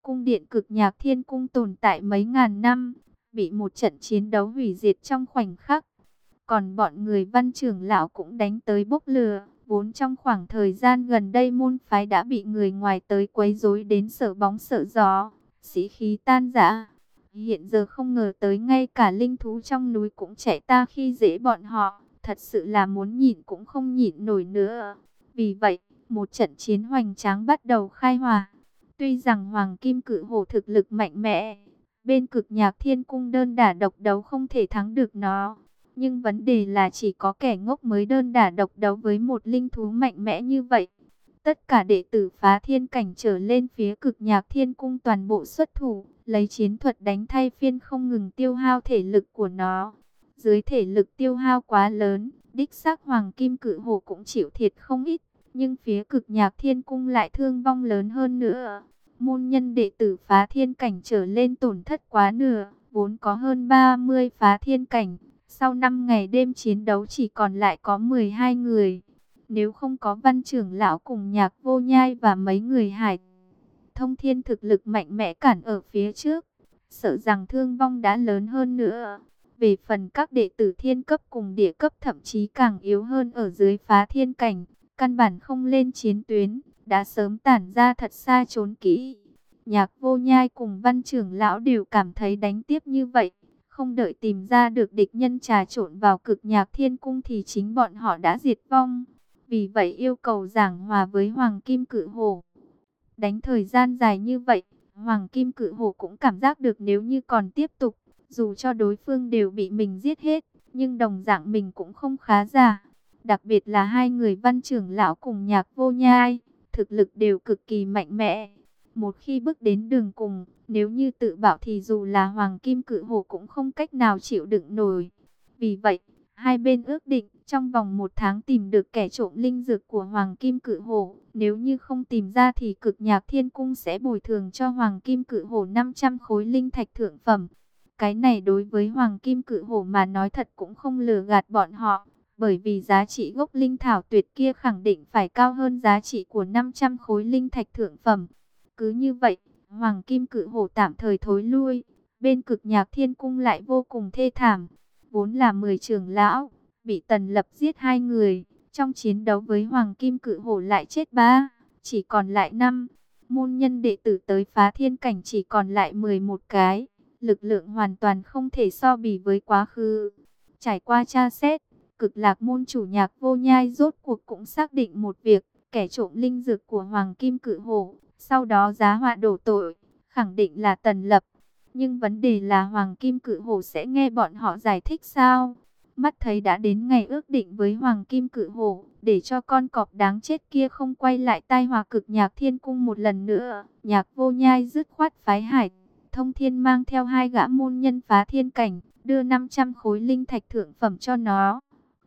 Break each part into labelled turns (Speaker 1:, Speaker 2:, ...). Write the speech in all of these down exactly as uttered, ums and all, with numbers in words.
Speaker 1: cung điện Cực Nhạc Thiên Cung tồn tại mấy ngàn năm, bị một trận chiến đấu hủy diệt trong khoảnh khắc. Còn bọn người Văn trưởng lão cũng đánh tới bốc lửa, vốn trong khoảng thời gian gần đây môn phái đã bị người ngoài tới quấy rối đến sợ bóng sợ gió, sĩ khí tan rã. Hiện giờ không ngờ tới ngay cả linh thú trong núi cũng chạy ta khi dễ bọn họ, thật sự là muốn nhịn cũng không nhịn nổi nữa. Vì vậy, một trận chiến hoành tráng bắt đầu khai hỏa. Tuy rằng Hoàng Kim Cự Hổ thực lực mạnh mẽ, bên Cực Nhạc Thiên Cung đơn đả độc đấu không thể thắng được nó. Nhưng vấn đề là chỉ có kẻ ngốc mới đơn đả độc đấu với một linh thú mạnh mẽ như vậy. Tất cả đệ tử phá thiên cảnh trở lên phía Cực Nhạc Thiên Cung toàn bộ xuất thủ, lấy chiến thuật đánh thay phiên không ngừng tiêu hao thể lực của nó. Dưới thể lực tiêu hao quá lớn, đích xác Hoàng Kim Cự Hổ cũng chịu thiệt không ít, nhưng phía Cực Nhạc Thiên Cung lại thương vong lớn hơn nữa. Môn nhân đệ tử phá thiên cảnh trở lên tổn thất quá nửa, vốn có hơn ba mươi phá thiên cảnh, sau năm ngày đêm chiến đấu chỉ còn lại có mười hai người. Nếu không có Văn trưởng lão cùng Nhạc Vô Nhai và mấy người Hải Thông Thiên thực lực mạnh mẽ cản ở phía trước, sợ rằng thương vong đã lớn hơn nữa. Về phần các đệ tử thiên cấp cùng địa cấp thậm chí càng yếu hơn ở dưới phá thiên cảnh, căn bản không lên chiến tuyến, đã sớm tản ra thật xa trốn kỹ. Nhạc Vô Nhai cùng Văn trưởng lão đều cảm thấy đánh tiếp như vậy, không đợi tìm ra được địch nhân trà trộn vào Cực Nhạc Thiên Cung thì chính bọn họ đã diệt vong. Vì vậy yêu cầu giảng hòa với Hoàng Kim Cự Hổ. Đánh thời gian dài như vậy, Hoàng Kim Cự Hổ cũng cảm giác được nếu như còn tiếp tục, dù cho đối phương đều bị mình giết hết, nhưng đồng dạng mình cũng không khá giả. Đặc biệt là hai người Văn trưởng lão cùng Nhạc Vô Nhai, thực lực đều cực kỳ mạnh mẽ. Một khi bước đến đường cùng, nếu như tự bảo thì dù là Hoàng Kim Cự Hổ cũng không cách nào chịu đựng nổi. Vì vậy, hai bên ước định trong vòng một tháng tìm được kẻ trộm linh dược của Hoàng Kim Cự Hổ. Nếu như không tìm ra thì Cực Nhạc Thiên Cung sẽ bồi thường cho Hoàng Kim Cự Hổ năm trăm khối linh thạch thượng phẩm. Cái này đối với Hoàng Kim Cự Hổ mà nói thật cũng không lừa gạt bọn họ. Bởi vì giá trị gốc linh thảo tuyệt kia khẳng định phải cao hơn giá trị của năm trăm khối linh thạch thượng phẩm. Cứ như vậy, Hoàng Kim Cự Hổ tạm thời thối lui. Bên Cực Nhạc Thiên Cung lại vô cùng thê thảm. Vốn là mười trưởng lão, bị Tần Lập giết hai người. Trong chiến đấu với Hoàng Kim Cự Hổ lại chết ba, chỉ còn lại năm. Môn nhân đệ tử tới phá thiên cảnh chỉ còn lại mười một cái. Lực lượng hoàn toàn không thể so bì với quá khứ. Trải qua tra xét, Cực Lạc môn chủ Nhạc Vô Nhai rốt cuộc cũng xác định một việc. Kẻ trộm linh dược của Hoàng Kim Cự Hổ, sau đó giá họa đổ tội, khẳng định là Tần Lập. Nhưng vấn đề là Hoàng Kim Cự Hổ sẽ nghe bọn họ giải thích sao? Mắt thấy đã đến ngày ước định với Hoàng Kim Cự Hổ, để cho con cọp đáng chết kia không quay lại tai họa Cực Nhạc Thiên Cung một lần nữa. Nhạc Vô Nhai dứt khoát phái Hải Thông Thiên mang theo hai gã môn nhân phá thiên cảnh, đưa năm trăm khối linh thạch thượng phẩm cho nó.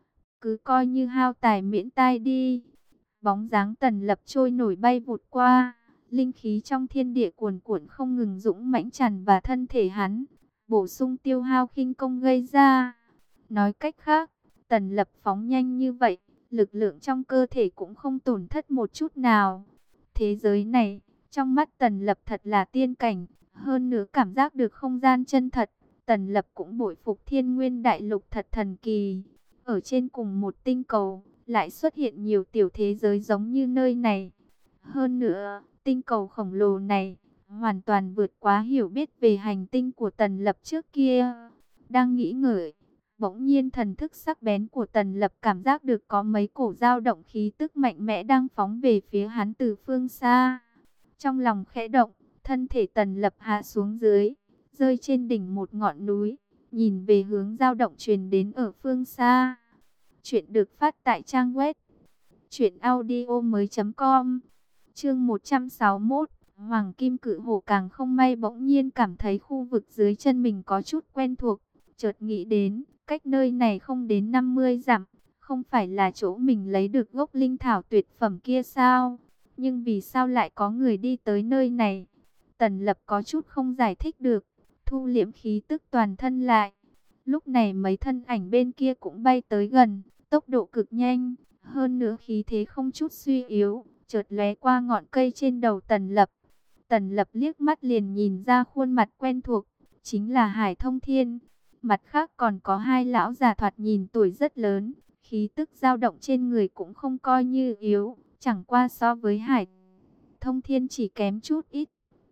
Speaker 1: Cứ coi như hao tài miễn tai đi. Bóng dáng Tần Lập trôi nổi bay vụt qua, linh khí trong thiên địa cuồn cuộn không ngừng dũng mãnh tràn vào thân thể hắn, bổ sung tiêu hao khinh công gây ra. Nói cách khác, Tần Lập phóng nhanh như vậy, lực lượng trong cơ thể cũng không tổn thất một chút nào. Thế giới này, trong mắt Tần Lập thật là tiên cảnh, hơn nữa cảm giác được không gian chân thật. Tần Lập cũng bội phục Thiên Nguyên Đại Lục thật thần kỳ. Ở trên cùng một tinh cầu, lại xuất hiện nhiều tiểu thế giới giống như nơi này. Hơn nữa, tinh cầu khổng lồ này hoàn toàn vượt quá hiểu biết về hành tinh của Tần Lập trước kia. Đang nghĩ ngợi, bỗng nhiên thần thức sắc bén của Tần Lập cảm giác được có mấy cổ dao động khí tức mạnh mẽ đang phóng về phía hắn từ phương xa. Trong lòng khẽ động, thân thể Tần Lập hạ xuống dưới, rơi trên đỉnh một ngọn núi, nhìn về hướng dao động truyền đến ở phương xa. Chuyện được phát tại trang web truyện audio mới chấm com. Chương một trăm sáu mươi mốt, Hoàng Kim Cự Hổ càng không may bỗng nhiên cảm thấy khu vực dưới chân mình có chút quen thuộc, chợt nghĩ đến, cách nơi này không đến năm mươi dặm, không phải là chỗ mình lấy được gốc linh thảo tuyệt phẩm kia sao? Nhưng vì sao lại có người đi tới nơi này? Tần Lập có chút không giải thích được, thu liễm khí tức toàn thân lại. Lúc này mấy thân ảnh bên kia cũng bay tới gần, tốc độ cực nhanh, hơn nữa khí thế không chút suy yếu, chợt lóe qua ngọn cây trên đầu Tần Lập. Tần Lập liếc mắt liền nhìn ra khuôn mặt quen thuộc, chính là Hải Thông Thiên. Mặt khác còn có hai lão già thoạt nhìn tuổi rất lớn, khí tức dao động trên người cũng không coi như yếu, chẳng qua so với Hải Thông Thiên chỉ kém chút ít.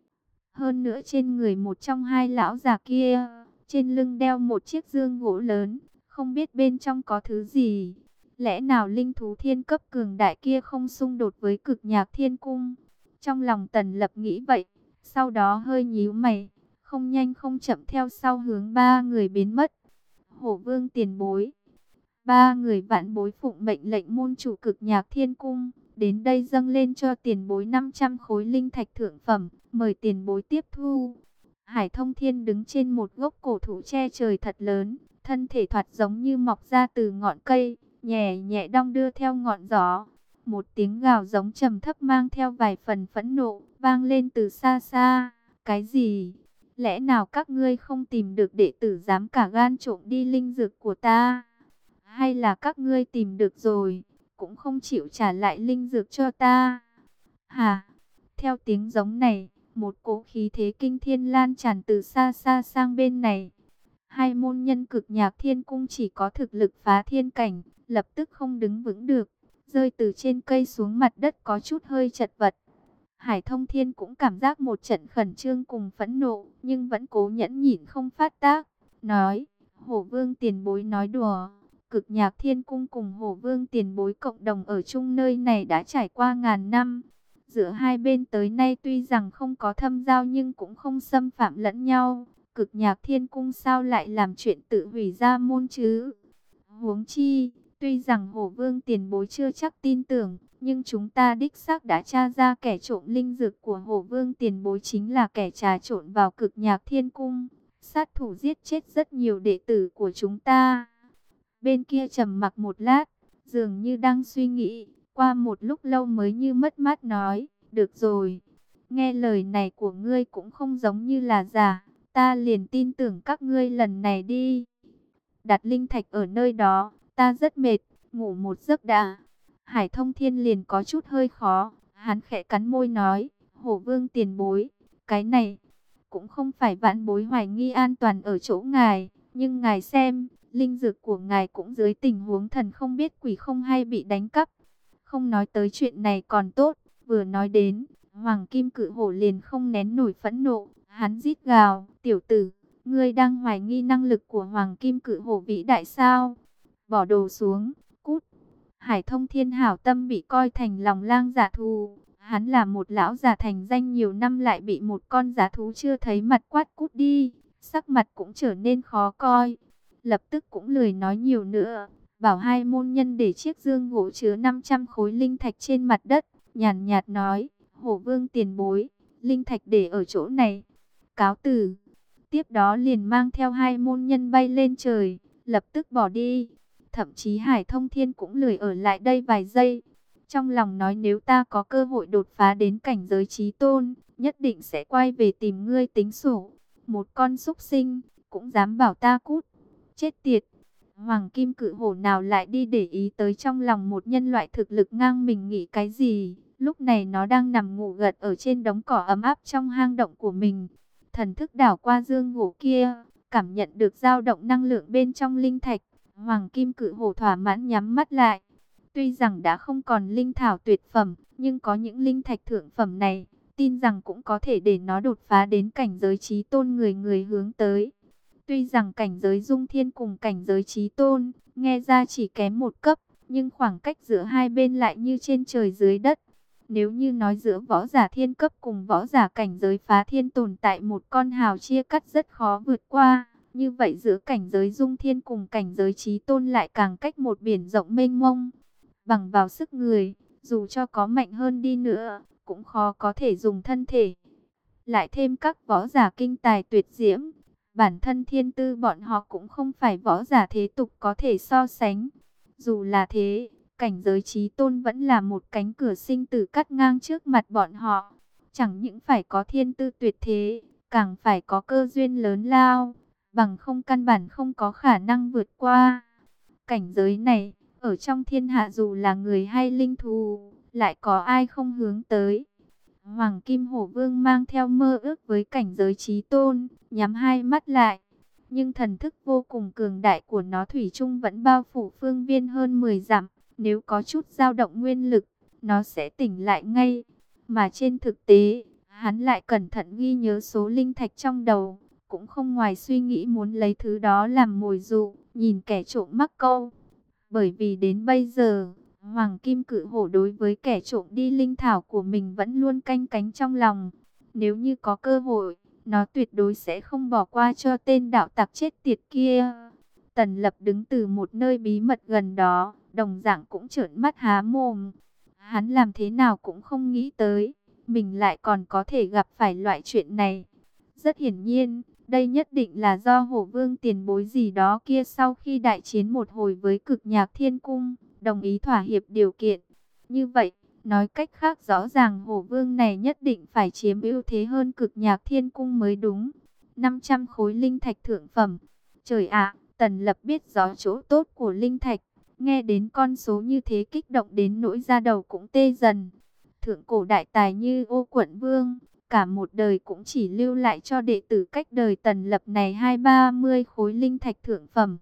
Speaker 1: Hơn nữa trên người một trong hai lão già kia, trên lưng đeo một chiếc dương gỗ lớn, không biết bên trong có thứ gì. Lẽ nào linh thú thiên cấp cường đại kia không xung đột với Cực Nhạc Thiên Cung? Trong lòng Tần Lập nghĩ vậy, sau đó hơi nhíu mày, không nhanh không chậm theo sau hướng ba người biến mất. Hổ Vương tiền bối. Ba người vạn bối phụng mệnh lệnh môn chủ Cực Nhạc Thiên Cung, đến đây dâng lên cho tiền bối năm trăm khối linh thạch thượng phẩm, mời tiền bối tiếp thu. Hải Thông Thiên đứng trên một gốc cổ thụ che trời thật lớn, thân thể thoạt giống như mọc ra từ ngọn cây, nhẹ nhẹ đong đưa theo ngọn gió. Một tiếng gào giống trầm thấp mang theo vài phần phẫn nộ, vang lên từ xa xa. Cái gì? Lẽ nào các ngươi không tìm được đệ tử dám cả gan trộm đi linh dược của ta? Hay là các ngươi tìm được rồi, cũng không chịu trả lại linh dược cho ta? Hả? Theo tiếng giống này, một cỗ khí thế kinh thiên lan tràn từ xa xa sang bên này. Hai môn nhân Cực Nhạc Thiên Cung chỉ có thực lực phá thiên cảnh, lập tức không đứng vững được, rơi từ trên cây xuống mặt đất có chút hơi chật vật. Hải Thông Thiên cũng cảm giác một trận khẩn trương cùng phẫn nộ, nhưng vẫn cố nhẫn nhịn không phát tác, nói: Hổ Vương tiền bối nói đùa. Cực Nhạc Thiên Cung cùng Hổ Vương tiền bối cộng đồng ở chung nơi này đã trải qua ngàn năm. Giữa hai bên tới nay tuy rằng không có thâm giao nhưng cũng không xâm phạm lẫn nhau. Cực Nhạc Thiên Cung sao lại làm chuyện tự hủy ra môn chứ? Huống chi, tuy rằng Hổ Vương tiền bối chưa chắc tin tưởng, nhưng chúng ta đích xác đã tra ra kẻ trộm linh dược của Hổ Vương tiền bối chính là kẻ trà trộn vào Cực Nhạc Thiên Cung, sát thủ giết chết rất nhiều đệ tử của chúng ta. Bên kia trầm mặc một lát, dường như đang suy nghĩ, qua một lúc lâu mới như mất mát nói: được rồi, nghe lời này của ngươi cũng không giống như là giả, ta liền tin tưởng các ngươi lần này đi. Đặt linh thạch ở nơi đó, ta rất mệt, ngủ một giấc đã. Hải Thông Thiên liền có chút hơi khó, hắn khẽ cắn môi nói: Hổ Vương tiền bối, cái này cũng không phải vãn bối hoài nghi an toàn ở chỗ ngài, nhưng ngài xem, linh dược của ngài cũng dưới tình huống thần không biết quỷ không hay bị đánh cắp. Không nói tới chuyện này còn tốt, vừa nói đến, Hoàng Kim Cự Hổ liền không nén nổi phẫn nộ, hắn rít gào: tiểu tử, ngươi đang hoài nghi năng lực của Hoàng Kim Cự Hổ vĩ đại sao? Bỏ đồ xuống, cút. Hải Thông Thiên hảo tâm bị coi thành lòng lang dạ thù, hắn là một lão già thành danh nhiều năm lại bị một con dã thú chưa thấy mặt quát cút đi, sắc mặt cũng trở nên khó coi. Lập tức cũng lười nói nhiều nữa, bảo hai môn nhân để chiếc dương gỗ chứa năm trăm khối linh thạch trên mặt đất, nhàn nhạt nói: Hổ Vương tiền bối, linh thạch để ở chỗ này, cáo từ. Tiếp đó liền mang theo hai môn nhân bay lên trời, lập tức bỏ đi. Thậm chí Hải Thông Thiên cũng lười ở lại đây vài giây. Trong lòng nói nếu ta có cơ hội đột phá đến cảnh giới chí tôn, nhất định sẽ quay về tìm ngươi tính sổ. Một con súc sinh, cũng dám bảo ta cút. Chết tiệt! Hoàng Kim Cự Hổ nào lại đi để ý tới trong lòng một nhân loại thực lực ngang mình nghĩ cái gì. Lúc này nó đang nằm ngủ gật ở trên đống cỏ ấm áp trong hang động của mình. Thần thức đảo qua dương gỗ kia, cảm nhận được dao động năng lượng bên trong linh thạch. Hoàng Kim Cự Hổ thỏa mãn nhắm mắt lại. Tuy rằng đã không còn linh thảo tuyệt phẩm, nhưng có những linh thạch thượng phẩm này, tin rằng cũng có thể để nó đột phá đến cảnh giới chí tôn người người hướng tới. Tuy rằng cảnh giới dung thiên cùng cảnh giới chí tôn, nghe ra chỉ kém một cấp, nhưng khoảng cách giữa hai bên lại như trên trời dưới đất. Nếu như nói giữa võ giả thiên cấp cùng võ giả cảnh giới phá thiên tồn tại một con hào chia cắt rất khó vượt qua, như vậy giữa cảnh giới dung thiên cùng cảnh giới chí tôn lại càng cách một biển rộng mênh mông. Bằng vào sức người, dù cho có mạnh hơn đi nữa, cũng khó có thể dùng thân thể. Lại thêm các võ giả kinh tài tuyệt diễm, bản thân thiên tư bọn họ cũng không phải võ giả thế tục có thể so sánh. Dù là thế, cảnh giới chí tôn vẫn là một cánh cửa sinh tử cắt ngang trước mặt bọn họ. Chẳng những phải có thiên tư tuyệt thế, càng phải có cơ duyên lớn lao, bằng không căn bản không có khả năng vượt qua. Cảnh giới này, ở trong thiên hạ dù là người hay linh thú, lại có ai không hướng tới. Hoàng Kim Hổ Vương mang theo mơ ước với cảnh giới chí tôn, nhắm hai mắt lại. Nhưng thần thức vô cùng cường đại của nó thủy chung vẫn bao phủ phương viên hơn mười dặm. Nếu có chút dao động nguyên lực, nó sẽ tỉnh lại ngay. Mà trên thực tế, hắn lại cẩn thận ghi nhớ số linh thạch trong đầu. Cũng không ngoài suy nghĩ muốn lấy thứ đó làm mồi dụ, nhìn kẻ trộm mắc câu. Bởi vì đến bây giờ, Hoàng Kim Cự Hổ đối với kẻ trộm đi linh thảo của mình vẫn luôn canh cánh trong lòng. Nếu như có cơ hội, nó tuyệt đối sẽ không bỏ qua cho tên đạo tặc chết tiệt kia. Tần Lập đứng từ một nơi bí mật gần đó, đồng dạng cũng trợn mắt há mồm. Hắn làm thế nào cũng không nghĩ tới, mình lại còn có thể gặp phải loại chuyện này. Rất hiển nhiên, đây nhất định là do Hổ Vương tiền bối gì đó kia sau khi đại chiến một hồi với Cực Nhạc Thiên Cung, đồng ý thỏa hiệp điều kiện. Như vậy, nói cách khác rõ ràng Hổ Vương này nhất định phải chiếm ưu thế hơn Cực Nhạc Thiên Cung mới đúng. năm trăm khối linh thạch thượng phẩm. Trời ạ, Tần Lập biết rõ chỗ tốt của linh thạch. Nghe đến con số như thế kích động đến nỗi da đầu cũng tê dần. Thượng cổ đại tài như Ô Quận Vương, cả một đời cũng chỉ lưu lại cho đệ tử cách đời Tần Lập này hai ba mươi khối linh thạch thượng phẩm.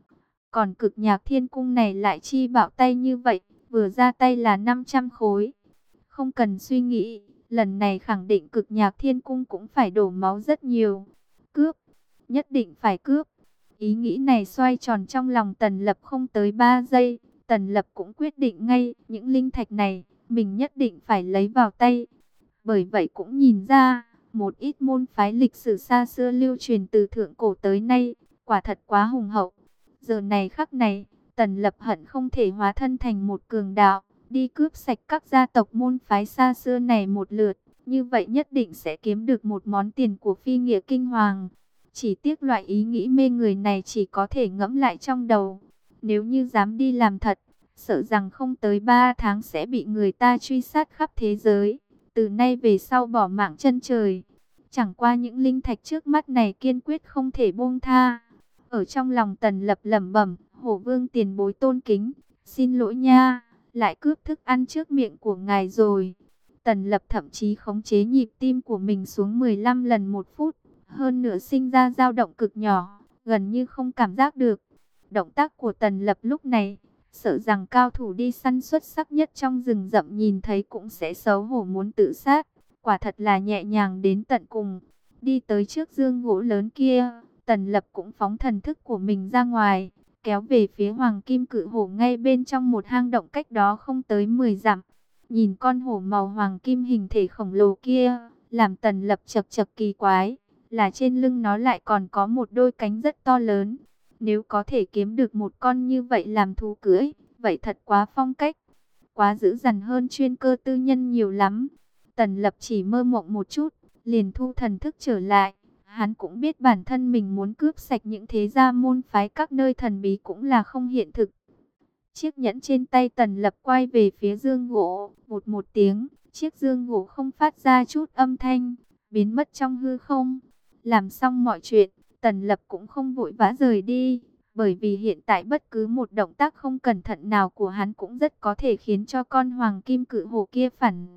Speaker 1: Còn Cực Nhạc Thiên Cung này lại chi bạo tay như vậy, vừa ra tay là năm trăm khối. Không cần suy nghĩ, lần này khẳng định Cực Nhạc Thiên Cung cũng phải đổ máu rất nhiều. Cướp, nhất định phải cướp. Ý nghĩ này xoay tròn trong lòng Tần Lập không tới ba giây, Tần Lập cũng quyết định ngay, những linh thạch này, mình nhất định phải lấy vào tay. Bởi vậy cũng nhìn ra, một ít môn phái lịch sử xa xưa lưu truyền từ thượng cổ tới nay, quả thật quá hùng hậu. Giờ này khắc này, Tần Lập hận không thể hóa thân thành một cường đạo, đi cướp sạch các gia tộc môn phái xa xưa này một lượt. Như vậy nhất định sẽ kiếm được một món tiền của phi nghĩa kinh hoàng. Chỉ tiếc loại ý nghĩ mê người này chỉ có thể ngẫm lại trong đầu. Nếu như dám đi làm thật, sợ rằng không tới ba tháng sẽ bị người ta truy sát khắp thế giới. Từ nay về sau bỏ mạng chân trời. Chẳng qua những linh thạch trước mắt này kiên quyết không thể buông tha. Ở trong lòng Tần Lập lẩm bẩm, Hổ Vương tiền bối tôn kính, xin lỗi nha, lại cướp thức ăn trước miệng của ngài rồi. Tần Lập thậm chí khống chế nhịp tim của mình xuống mười lăm lần một phút, hơn nữa sinh ra dao động cực nhỏ, gần như không cảm giác được. Động tác của Tần Lập lúc này, sợ rằng cao thủ đi săn xuất sắc nhất trong rừng rậm nhìn thấy cũng sẽ xấu hổ muốn tự sát. Quả thật là nhẹ nhàng đến tận cùng. Đi tới trước dương gỗ lớn kia, Tần Lập cũng phóng thần thức của mình ra ngoài, kéo về phía Hoàng Kim Cự Hổ ngay bên trong một hang động cách đó không tới mười dặm. Nhìn con hổ màu hoàng kim hình thể khổng lồ kia, làm Tần Lập chật chật kỳ quái, là trên lưng nó lại còn có một đôi cánh rất to lớn. Nếu có thể kiếm được một con như vậy làm thú cưỡi, vậy thật quá phong cách, quá dữ dằn hơn chuyên cơ tư nhân nhiều lắm. Tần Lập chỉ mơ mộng một chút, liền thu thần thức trở lại. Hắn cũng biết bản thân mình muốn cướp sạch những thế gia môn phái các nơi thần bí cũng là không hiện thực. Chiếc nhẫn trên tay Tần Lập quay về phía dương gỗ, một một tiếng, chiếc dương gỗ không phát ra chút âm thanh, biến mất trong hư không. Làm xong mọi chuyện, Tần Lập cũng không vội vã rời đi, bởi vì hiện tại bất cứ một động tác không cẩn thận nào của hắn cũng rất có thể khiến cho con Hoàng Kim Cự Hổ kia phản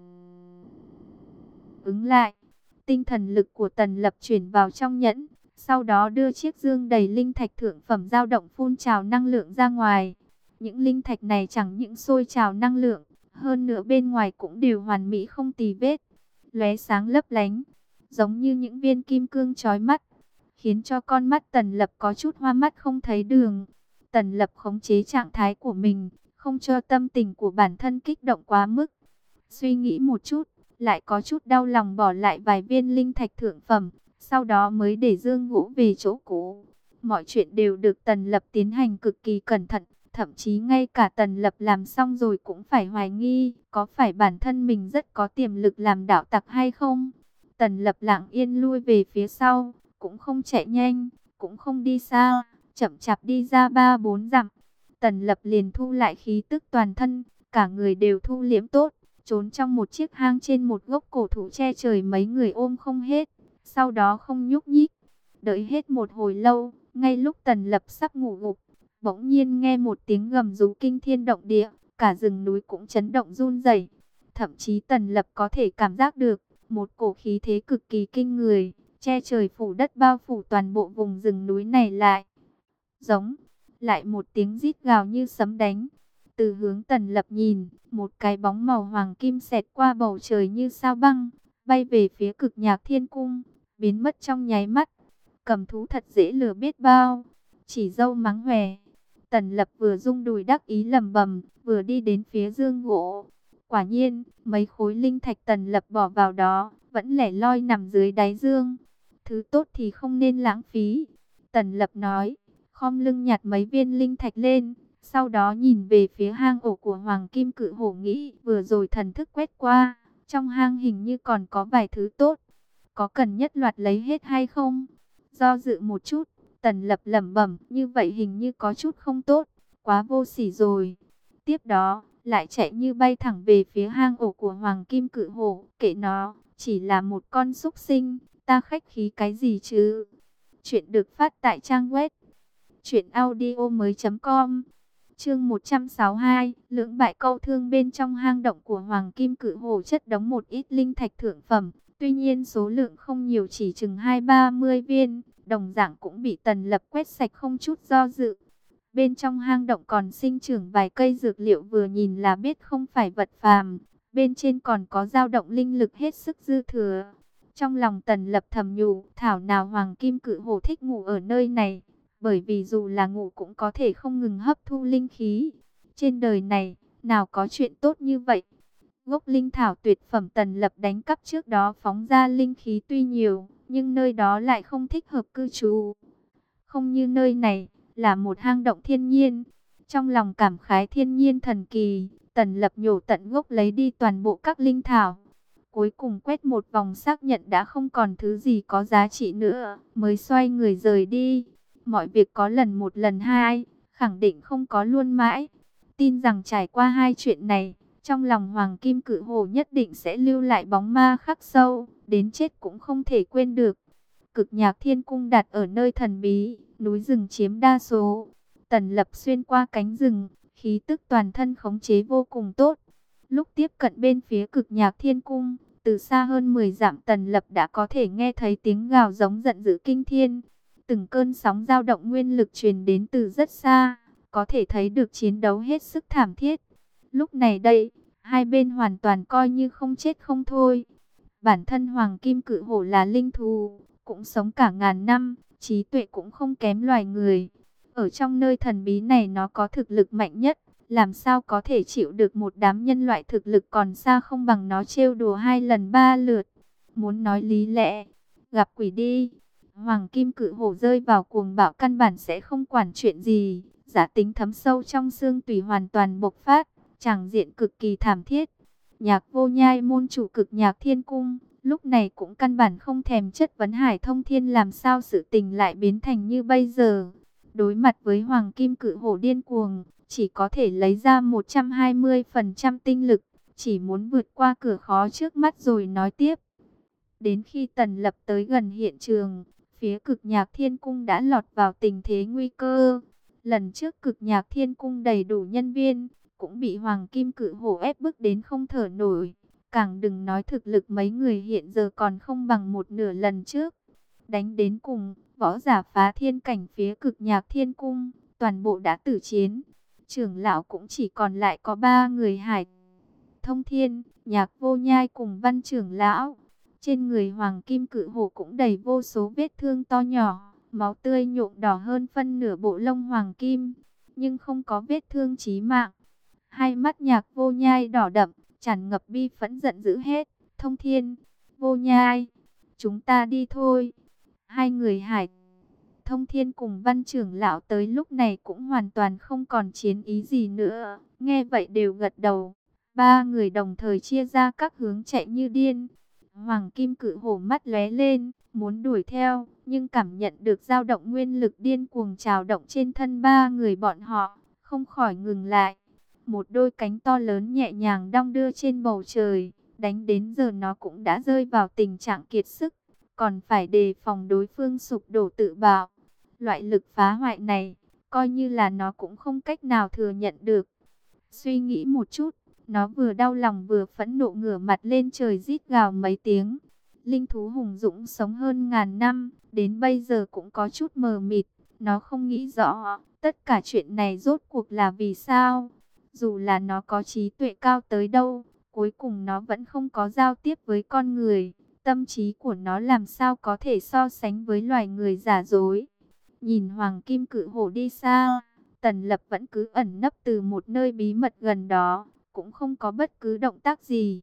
Speaker 1: ứng lại. Tinh thần lực của Tần Lập chuyển vào trong nhẫn, sau đó đưa chiếc dương đầy linh thạch thượng phẩm dao động phun trào năng lượng ra ngoài. Những linh thạch này chẳng những sôi trào năng lượng, hơn nữa bên ngoài cũng đều hoàn mỹ không tì vết, lóe sáng lấp lánh, giống như những viên kim cương chói mắt, khiến cho con mắt Tần Lập có chút hoa mắt không thấy đường. Tần Lập khống chế trạng thái của mình, không cho tâm tình của bản thân kích động quá mức. Suy nghĩ một chút, lại có chút đau lòng bỏ lại vài viên linh thạch thượng phẩm, sau đó mới để dương gỗ về chỗ cũ. Mọi chuyện đều được Tần Lập tiến hành cực kỳ cẩn thận, thậm chí ngay cả Tần Lập làm xong rồi cũng phải hoài nghi, có phải bản thân mình rất có tiềm lực làm đạo tặc hay không. Tần Lập lặng yên lui về phía sau, cũng không chạy nhanh, cũng không đi xa, chậm chạp đi ra ba bốn dặm. Tần Lập liền thu lại khí tức toàn thân, cả người đều thu liễm tốt, trốn trong một chiếc hang trên một gốc cổ thụ che trời mấy người ôm không hết, sau đó không nhúc nhích. Đợi hết một hồi lâu, ngay lúc Tần Lập sắp ngủ gục, bỗng nhiên nghe một tiếng gầm rú kinh thiên động địa, cả rừng núi cũng chấn động run rẩy. thậm chí Tần Lập có thể cảm giác được một cổ khí thế cực kỳ kinh người, che trời phủ đất, bao phủ toàn bộ vùng rừng núi này lại. Giống, lại một tiếng rít gào như sấm đánh. Từ hướng Tần Lập nhìn, một cái bóng màu hoàng kim xẹt qua bầu trời như sao băng, bay về phía Cực Nhạc Thiên Cung, biến mất trong nháy mắt. Cầm thú thật dễ lừa biết bao, chỉ dâu mắng hòe. Tần Lập vừa rung đùi đắc ý lẩm bẩm, vừa đi đến phía dương gỗ. Quả nhiên, mấy khối linh thạch Tần Lập bỏ vào đó, vẫn lẻ loi nằm dưới đáy dương. Thứ tốt thì không nên lãng phí. Tần Lập nói, khom lưng nhặt mấy viên linh thạch lên. Sau đó nhìn về phía hang ổ của Hoàng Kim Cự Hổ, nghĩ vừa rồi thần thức quét qua. Trong hang hình như còn có vài thứ tốt. Có cần nhất loạt lấy hết hay không? Do dự một chút, Tần Lập lẩm bẩm, như vậy hình như có chút không tốt, quá vô sỉ rồi. Tiếp đó, lại chạy như bay thẳng về phía hang ổ của Hoàng Kim Cự Hổ, kệ nó, chỉ là một con súc sinh, ta khách khí cái gì chứ? Chuyện được phát tại trang web truyện audio mới.com. Chương một trăm sáu mươi hai, lưỡng bại câu thương. Bên trong hang động của Hoàng Kim Cự Hổ chất đống một ít linh thạch thượng phẩm, tuy nhiên số lượng không nhiều, chỉ chừng hai ba mươi viên, đồng dạng cũng bị Tần Lập quét sạch không chút do dự. Bên trong hang động còn sinh trưởng vài cây dược liệu, vừa nhìn là biết không phải vật phàm, bên trên còn có dao động linh lực hết sức dư thừa. Trong lòng Tần Lập thầm nhủ, thảo nào Hoàng Kim Cự Hổ thích ngủ ở nơi này, bởi vì dù là ngủ cũng có thể không ngừng hấp thu linh khí. Trên đời này, nào có chuyện tốt như vậy. Gốc linh thảo tuyệt phẩm Tần Lập đánh cắp trước đó phóng ra linh khí tuy nhiều, nhưng nơi đó lại không thích hợp cư trú. Không như nơi này, là một hang động thiên nhiên. Trong lòng cảm khái thiên nhiên thần kỳ, Tần Lập nhổ tận gốc lấy đi toàn bộ các linh thảo. Cuối cùng quét một vòng xác nhận đã không còn thứ gì có giá trị nữa, mới xoay người rời đi. Mọi việc có lần một lần hai, khẳng định không có luôn mãi. Tin rằng trải qua hai chuyện này, trong lòng Hoàng Kim Cự Hổ nhất định sẽ lưu lại bóng ma khắc sâu, đến chết cũng không thể quên được. Cực Nhạc Thiên Cung đặt ở nơi thần bí, núi rừng chiếm đa số. Tần Lập xuyên qua cánh rừng, khí tức toàn thân khống chế vô cùng tốt. Lúc tiếp cận bên phía Cực Nhạc Thiên Cung, từ xa hơn mười dặm Tần Lập đã có thể nghe thấy tiếng gào giống giận dữ kinh thiên. Từng cơn sóng dao động nguyên lực truyền đến từ rất xa, có thể thấy được chiến đấu hết sức thảm thiết. Lúc này đây, hai bên hoàn toàn coi như không chết không thôi. Bản thân Hoàng Kim Cự Hổ là linh thú, cũng sống cả ngàn năm, trí tuệ cũng không kém loài người. Ở trong nơi thần bí này nó có thực lực mạnh nhất, làm sao có thể chịu được một đám nhân loại thực lực còn xa không bằng nó trêu đùa hai lần ba lượt. Muốn nói lý lẽ, gặp quỷ đi. Hoàng Kim Cự Hổ rơi vào cuồng bạo căn bản sẽ không quản chuyện gì, giả tính thấm sâu trong xương tủy hoàn toàn bộc phát, tràng diện cực kỳ thảm thiết. Nhạc Vô Nhai, môn chủ Cực Nhạc Thiên Cung, lúc này cũng căn bản không thèm chất vấn Hải Thông Thiên làm sao sự tình lại biến thành như bây giờ. Đối mặt với Hoàng Kim Cự Hổ điên cuồng, chỉ có thể lấy ra một trăm hai mươi phần trăm tinh lực, chỉ muốn vượt qua cửa khó trước mắt rồi nói tiếp. Đến khi Tần Lập tới gần hiện trường, phía Cực Nhạc Thiên Cung đã lọt vào tình thế nguy cơ. Lần trước Cực Nhạc Thiên Cung đầy đủ nhân viên, cũng bị Hoàng Kim Cự Hổ ép bức đến không thở nổi. Càng đừng nói thực lực mấy người hiện giờ còn không bằng một nửa lần trước. Đánh đến cùng, võ giả phá thiên cảnh phía Cực Nhạc Thiên Cung, toàn bộ đã tử chiến. Trưởng lão cũng chỉ còn lại có ba người: Hải Thông Thiên, Nhạc Vô Nhai cùng Văn trưởng lão. Trên người Hoàng Kim Cự Hổ cũng đầy vô số vết thương to nhỏ, máu tươi nhuộm đỏ hơn phân nửa bộ lông hoàng kim, nhưng không có vết thương chí mạng. Hai mắt Nhạc Vô Nhai đỏ đậm, tràn ngập bi phẫn giận dữ hết: Thông Thiên, Vô Nhai, chúng ta đi thôi. Hai người Hải Thông Thiên cùng Văn trưởng lão tới lúc này cũng hoàn toàn không còn chiến ý gì nữa, nghe vậy đều gật đầu. Ba người đồng thời chia ra các hướng chạy như điên. Hoàng Kim Cự Hổ mắt lóe lên, muốn đuổi theo, nhưng cảm nhận được dao động nguyên lực điên cuồng trào động trên thân ba người bọn họ, không khỏi ngừng lại. Một đôi cánh to lớn nhẹ nhàng đong đưa trên bầu trời, đánh đến giờ nó cũng đã rơi vào tình trạng kiệt sức, còn phải đề phòng đối phương sụp đổ tự bạo. Loại lực phá hoại này, coi như là nó cũng không cách nào thừa nhận được. Suy nghĩ một chút, Nó vừa đau lòng vừa phẫn nộ ngửa mặt lên trời rít gào mấy tiếng. Linh thú hùng dũng sống hơn ngàn năm, đến bây giờ cũng có chút mờ mịt. Nó không nghĩ rõ tất cả chuyện này rốt cuộc là vì sao. Dù là nó có trí tuệ cao tới đâu, cuối cùng nó vẫn không có giao tiếp với con người. Tâm trí của nó làm sao có thể so sánh với loài người giả dối. Nhìn hoàng kim cự hổ đi xa, Tần Lập vẫn cứ ẩn nấp từ một nơi bí mật gần đó, cũng không có bất cứ động tác gì.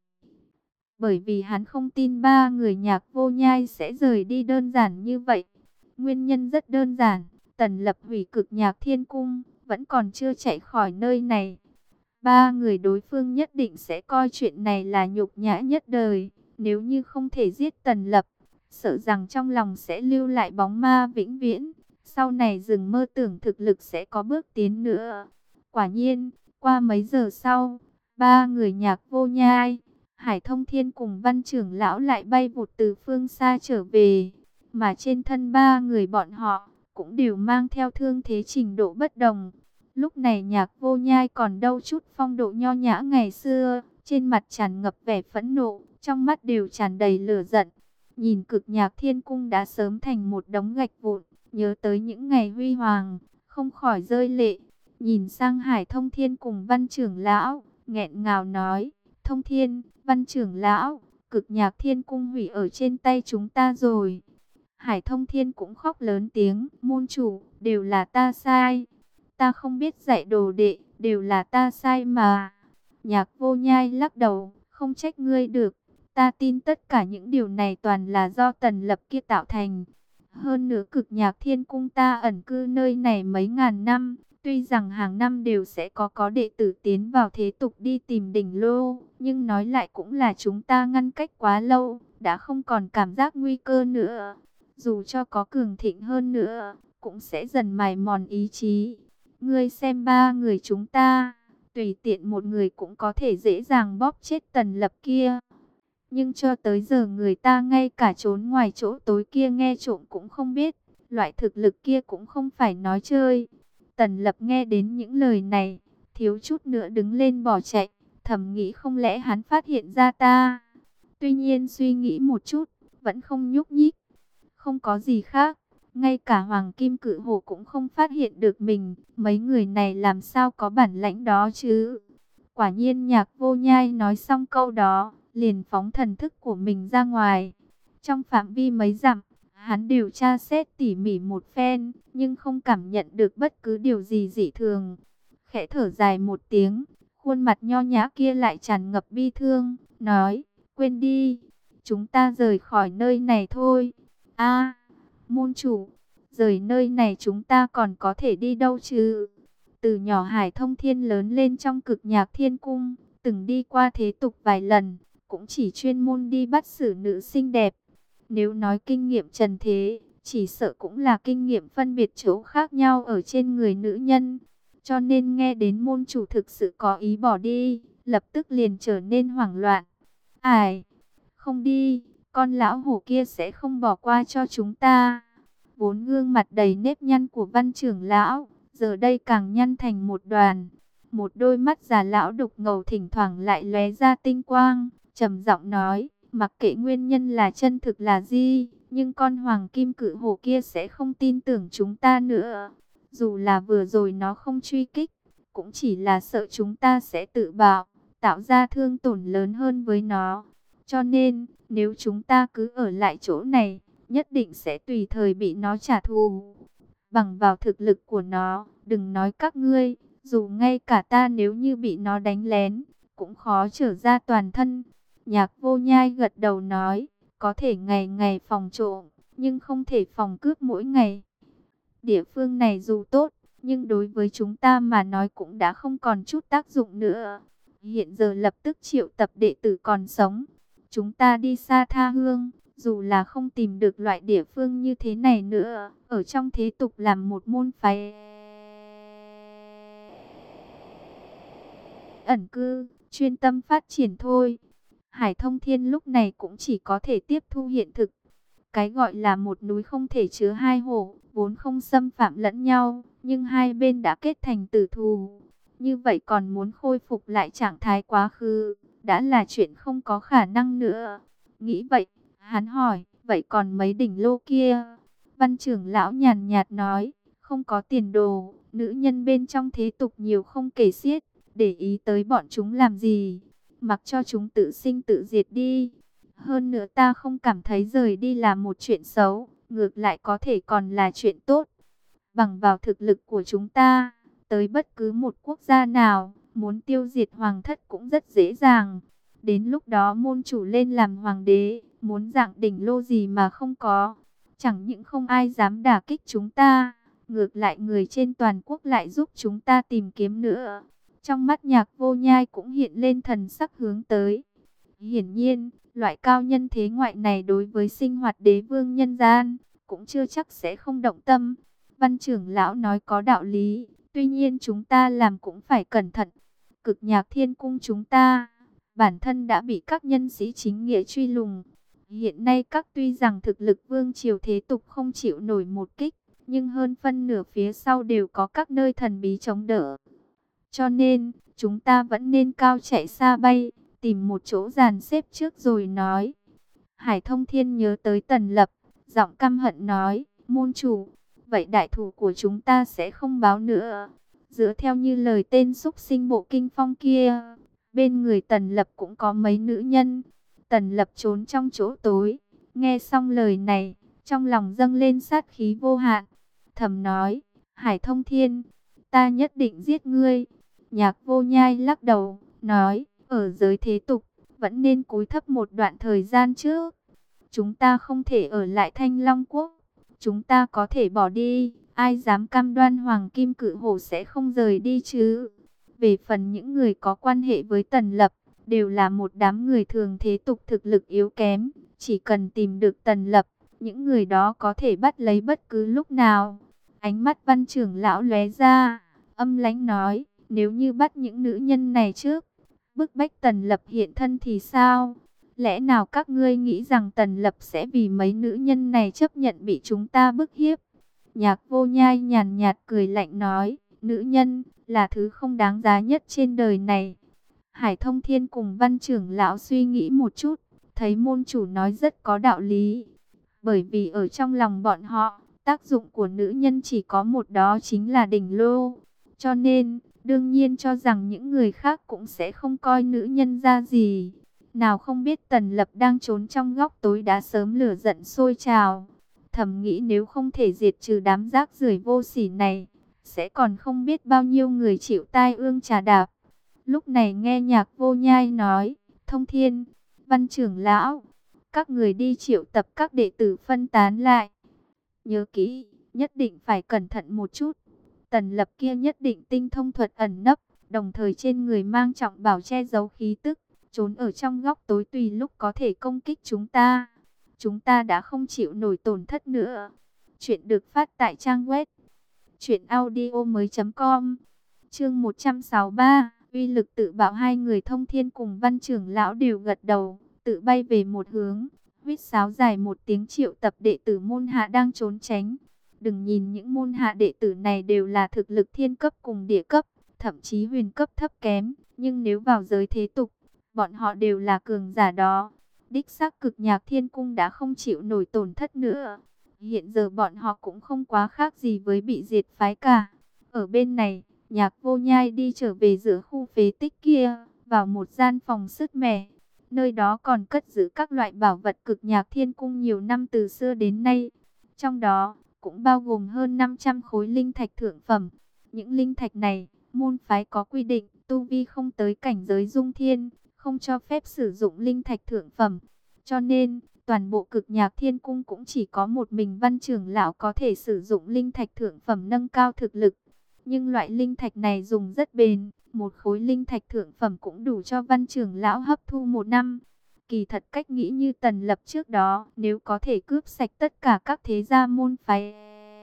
Speaker 1: Bởi vì hắn không tin ba người Nhạc Vô Nhai sẽ rời đi đơn giản như vậy. Nguyên nhân rất đơn giản, Tần Lập hủy Cực Nhạc Thiên Cung, vẫn còn chưa chạy khỏi nơi này. Ba người đối phương nhất định sẽ coi chuyện này là nhục nhã nhất đời. Nếu như không thể giết Tần Lập, sợ rằng trong lòng sẽ lưu lại bóng ma vĩnh viễn. Sau này đừng mơ tưởng thực lực sẽ có bước tiến nữa. Quả nhiên, qua mấy giờ sau, ba người Nhạc Vô Nhai, Hải Thông Thiên cùng Văn Trưởng Lão lại bay vụt từ phương xa trở về. Mà trên thân ba người bọn họ cũng đều mang theo thương thế trình độ bất đồng. Lúc này Nhạc Vô Nhai còn đâu chút phong độ nho nhã ngày xưa, trên mặt tràn ngập vẻ phẫn nộ, trong mắt đều tràn đầy lửa giận. Nhìn Cực Nhạc Thiên Cung đã sớm thành một đống gạch vụn, nhớ tới những ngày huy hoàng, không khỏi rơi lệ. Nhìn sang Hải Thông Thiên cùng Văn Trưởng Lão, nghẹn ngào nói: Thông Thiên, Văn Trưởng Lão, Cực Nhạc Thiên Cung hủy ở trên tay chúng ta rồi. Hải Thông Thiên cũng khóc lớn tiếng: môn chủ, đều là ta sai. Ta không biết dạy đồ đệ, đều là ta sai mà. Nhạc Vô Nhai lắc đầu: không trách ngươi được. Ta tin tất cả những điều này toàn là do Tần Lập kia tạo thành. Hơn nữa Cực Nhạc Thiên Cung ta ẩn cư nơi này mấy ngàn năm. Tuy rằng hàng năm đều sẽ có có đệ tử tiến vào thế tục đi tìm đỉnh lô, nhưng nói lại cũng là chúng ta ngăn cách quá lâu, đã không còn cảm giác nguy cơ nữa. Dù cho có cường thịnh hơn nữa, cũng sẽ dần mài mòn ý chí. Ngươi xem ba người chúng ta, tùy tiện một người cũng có thể dễ dàng bóp chết Tần Lập kia. Nhưng cho tới giờ người ta ngay cả trốn ngoài chỗ tối kia nghe trộm cũng không biết, loại thực lực kia cũng không phải nói chơi. Tần Lập nghe đến những lời này, thiếu chút nữa đứng lên bỏ chạy, thầm nghĩ không lẽ hắn phát hiện ra ta. Tuy nhiên suy nghĩ một chút, vẫn không nhúc nhích. Không có gì khác, ngay cả Hoàng Kim Cự Hổ cũng không phát hiện được mình. Mấy người này làm sao có bản lãnh đó chứ? Quả nhiên Nhạc Vô Nhai nói xong câu đó, liền phóng thần thức của mình ra ngoài. Trong phạm vi mấy dặm, hắn điều tra xét tỉ mỉ một phen, nhưng không cảm nhận được bất cứ điều gì dị thường. Khẽ thở dài một tiếng, khuôn mặt nho nhã kia lại tràn ngập bi thương, nói: quên đi, chúng ta rời khỏi nơi này thôi. A, môn chủ, rời nơi này chúng ta còn có thể đi đâu chứ? Từ nhỏ Hải Thông Thiên lớn lên trong Cực Nhạc Thiên Cung, từng đi qua thế tục vài lần, cũng chỉ chuyên môn đi bắt xử nữ xinh đẹp. Nếu nói kinh nghiệm trần thế, chỉ sợ cũng là kinh nghiệm phân biệt chỗ khác nhau ở trên người nữ nhân. Cho nên nghe đến môn chủ thực sự có ý bỏ đi, lập tức liền trở nên hoảng loạn. Ai, không đi, con lão hổ kia sẽ không bỏ qua cho chúng ta. Vốn gương mặt đầy nếp nhăn của Văn Trưởng Lão, giờ đây càng nhăn thành một đoàn. Một đôi mắt già lão đục ngầu thỉnh thoảng lại lóe ra tinh quang, trầm giọng nói: mặc kệ nguyên nhân là chân thực là gì, nhưng con Hoàng Kim Cự Hổ kia sẽ không tin tưởng chúng ta nữa. Dù là vừa rồi nó không truy kích, cũng chỉ là sợ chúng ta sẽ tự bạo, tạo ra thương tổn lớn hơn với nó. Cho nên, nếu chúng ta cứ ở lại chỗ này, nhất định sẽ tùy thời bị nó trả thù. Bằng vào thực lực của nó, đừng nói các ngươi, dù ngay cả ta nếu như bị nó đánh lén, cũng khó trở ra toàn thân. Nhạc Vô Nhai gật đầu nói: có thể ngày ngày phòng trộm, nhưng không thể phòng cướp mỗi ngày. Địa phương này dù tốt, nhưng đối với chúng ta mà nói cũng đã không còn chút tác dụng nữa. Hiện giờ lập tức triệu tập đệ tử còn sống. Chúng ta đi xa tha hương, dù là không tìm được loại địa phương như thế này nữa, ở trong thế tục làm một môn phái ẩn cư, chuyên tâm phát triển thôi. Hải Thông Thiên lúc này cũng chỉ có thể tiếp thu hiện thực. Cái gọi là một núi không thể chứa hai hổ, vốn không xâm phạm lẫn nhau, nhưng hai bên đã kết thành tử thù. Như vậy còn muốn khôi phục lại trạng thái quá khứ, đã là chuyện không có khả năng nữa. Nghĩ vậy, hắn hỏi, vậy còn mấy đỉnh lô kia? Văn trưởng lão nhàn nhạt nói, không có tiền đồ, nữ nhân bên trong thế tục nhiều không kể xiết, để ý tới bọn chúng làm gì? Mặc cho chúng tự sinh tự diệt đi. Hơn nữa ta không cảm thấy rời đi là một chuyện xấu, ngược lại có thể còn là chuyện tốt. Bằng vào thực lực của chúng ta, tới bất cứ một quốc gia nào, muốn tiêu diệt hoàng thất cũng rất dễ dàng. Đến lúc đó môn chủ lên làm hoàng đế, muốn dạng đỉnh lô gì mà không có. Chẳng những không ai dám đả kích chúng ta, ngược lại người trên toàn quốc lại giúp chúng ta tìm kiếm nữa. Trong mắt Nhạc Vô Nhai cũng hiện lên thần sắc hướng tới. Hiển nhiên, loại cao nhân thế ngoại này đối với sinh hoạt đế vương nhân gian, cũng chưa chắc sẽ không động tâm. Văn trưởng lão nói có đạo lý, tuy nhiên chúng ta làm cũng phải cẩn thận. Cực Nhạc Thiên Cung chúng ta, bản thân đã bị các nhân sĩ chính nghĩa truy lùng. Hiện nay các tuy rằng thực lực vương triều thế tục không chịu nổi một kích, nhưng hơn phân nửa phía sau đều có các nơi thần bí chống đỡ. Cho nên, chúng ta vẫn nên cao chạy xa bay, tìm một chỗ dàn xếp trước rồi nói. Hải Thông Thiên nhớ tới Tần Lập, giọng căm hận nói, môn chủ, vậy đại thủ của chúng ta sẽ không báo nữa. Dựa theo như lời tên xúc sinh Bộ Kinh Phong kia, bên người Tần Lập cũng có mấy nữ nhân. Tần Lập trốn trong chỗ tối, nghe xong lời này, trong lòng dâng lên sát khí vô hạn. Thầm nói, Hải Thông Thiên, ta nhất định giết ngươi. Nhạc Vô Nhai lắc đầu, nói, ở giới thế tục, vẫn nên cúi thấp một đoạn thời gian trước. Chúng ta không thể ở lại Thanh Long Quốc. Chúng ta có thể bỏ đi, ai dám cam đoan Hoàng Kim Cự Hổ sẽ không rời đi chứ. Về phần những người có quan hệ với Tần Lập, đều là một đám người thường thế tục thực lực yếu kém. Chỉ cần tìm được Tần Lập, những người đó có thể bắt lấy bất cứ lúc nào. Ánh mắt Văn trưởng lão lóe ra, âm lãnh nói, nếu như bắt những nữ nhân này trước, bức bách Tần Lập hiện thân thì sao? Lẽ nào các ngươi nghĩ rằng Tần Lập sẽ vì mấy nữ nhân này chấp nhận bị chúng ta bức hiếp? Nhạc Vô Nhai nhàn nhạt cười lạnh nói, nữ nhân là thứ không đáng giá nhất trên đời này. Hải Thông Thiên cùng Văn trưởng lão suy nghĩ một chút, thấy môn chủ nói rất có đạo lý. Bởi vì ở trong lòng bọn họ, tác dụng của nữ nhân chỉ có một, đó chính là đỉnh lô. Cho nên, đương nhiên cho rằng những người khác cũng sẽ không coi nữ nhân ra gì. Nào không biết Tần Lập đang trốn trong góc tối đã sớm lửa giận sôi trào. Thầm nghĩ nếu không thể diệt trừ đám rác rưởi vô sỉ này, sẽ còn không biết bao nhiêu người chịu tai ương trà đạp. Lúc này nghe Nhạc Vô Nhai nói, Thông Thiên, Văn trưởng lão, các người đi triệu tập các đệ tử phân tán lại. Nhớ kỹ, nhất định phải cẩn thận một chút. Tần Lập kia nhất định tinh thông thuật ẩn nấp, đồng thời trên người mang trọng bảo che giấu khí tức, trốn ở trong góc tối tùy lúc có thể công kích chúng ta. Chúng ta đã không chịu nổi tổn thất nữa. Chuyện được phát tại trang web truyện audio mới chấm com. Chương một trăm sáu mươi ba, uy lực tự bảo. Hai người Thông Thiên cùng Văn trưởng lão đều gật đầu, tự bay về một hướng. Huýt sáo dài một tiếng triệu tập đệ tử môn hạ đang trốn tránh. Đừng nhìn những môn hạ đệ tử này đều là thực lực thiên cấp cùng địa cấp, thậm chí huyền cấp thấp kém, nhưng nếu vào giới thế tục, bọn họ đều là cường giả đó. Đích xác Cực Nhạc Thiên Cung đã không chịu nổi tổn thất nữa. Hiện giờ bọn họ cũng không quá khác gì với bị diệt phái cả. Ở bên này, Nhạc Vô Nhai đi trở về giữa khu phế tích kia, vào một gian phòng sứt mẻ. Nơi đó còn cất giữ các loại bảo vật Cực Nhạc Thiên Cung nhiều năm từ xưa đến nay. Trong đó, cũng bao gồm hơn năm trăm khối linh thạch thượng phẩm. Những linh thạch này, môn phái có quy định, tu vi không tới cảnh giới dung thiên, không cho phép sử dụng linh thạch thượng phẩm. Cho nên, toàn bộ Cực Nhạc Thiên Cung cũng chỉ có một mình Văn trưởng lão có thể sử dụng linh thạch thượng phẩm nâng cao thực lực. Nhưng loại linh thạch này dùng rất bền, một khối linh thạch thượng phẩm cũng đủ cho Văn trưởng lão hấp thu một năm. Kỳ thật cách nghĩ như Tần Lập trước đó, nếu có thể cướp sạch tất cả các thế gia môn phái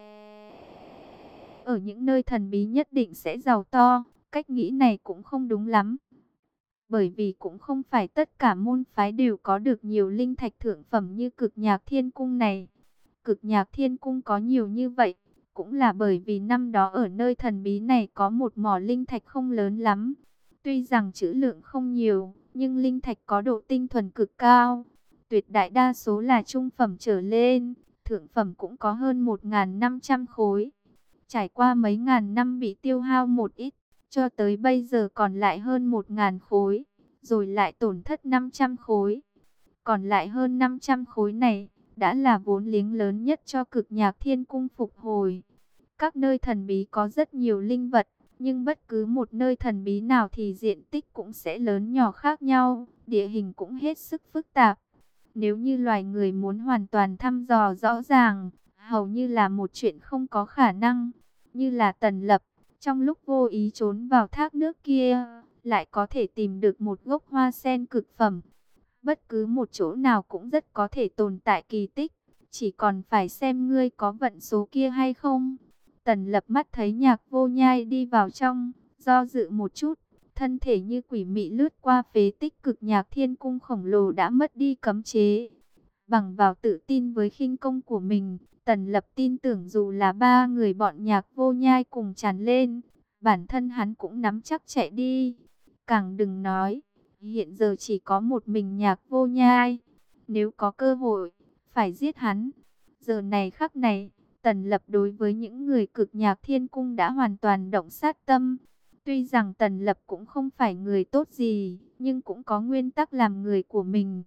Speaker 1: ở những nơi thần bí nhất định sẽ giàu to, cách nghĩ này cũng không đúng lắm. Bởi vì cũng không phải tất cả môn phái đều có được nhiều linh thạch thượng phẩm như Cực Nhạc Thiên Cung này. Cực Nhạc Thiên Cung có nhiều như vậy, cũng là bởi vì năm đó ở nơi thần bí này có một mỏ linh thạch không lớn lắm. Tuy rằng trữ lượng không nhiều, nhưng linh thạch có độ tinh thuần cực cao. Tuyệt đại đa số là trung phẩm trở lên, thượng phẩm cũng có hơn một nghìn năm trăm khối. Trải qua mấy ngàn năm bị tiêu hao một ít, cho tới bây giờ còn lại hơn một nghìn khối, rồi lại tổn thất năm trăm khối. Còn lại hơn năm trăm khối này, đã là vốn liếng lớn nhất cho Cực Nhạc Thiên Cung phục hồi. Các nơi thần bí có rất nhiều linh vật, nhưng bất cứ một nơi thần bí nào thì diện tích cũng sẽ lớn nhỏ khác nhau, địa hình cũng hết sức phức tạp. Nếu như loài người muốn hoàn toàn thăm dò rõ ràng, hầu như là một chuyện không có khả năng. Như là Tần Lập, trong lúc vô ý trốn vào thác nước kia, lại có thể tìm được một gốc hoa sen cực phẩm. Bất cứ một chỗ nào cũng rất có thể tồn tại kỳ tích, chỉ còn phải xem ngươi có vận số kia hay không. Tần Lập mắt thấy Nhạc Vô Nhai đi vào trong, do dự một chút, thân thể như quỷ mị lướt qua phế tích Cực Nhạc Thiên Cung khổng lồ đã mất đi cấm chế. Bằng vào tự tin với khinh công của mình, Tần Lập tin tưởng dù là ba người bọn Nhạc Vô Nhai cùng tràn lên, bản thân hắn cũng nắm chắc chạy đi. Càng đừng nói, hiện giờ chỉ có một mình Nhạc Vô Nhai. Nếu có cơ hội, phải giết hắn. Giờ này khắc này, Tần Lập đối với những người Cực Nhạc Thiên Cung đã hoàn toàn động sát tâm. Tuy rằng Tần Lập cũng không phải người tốt gì, nhưng cũng có nguyên tắc làm người của mình.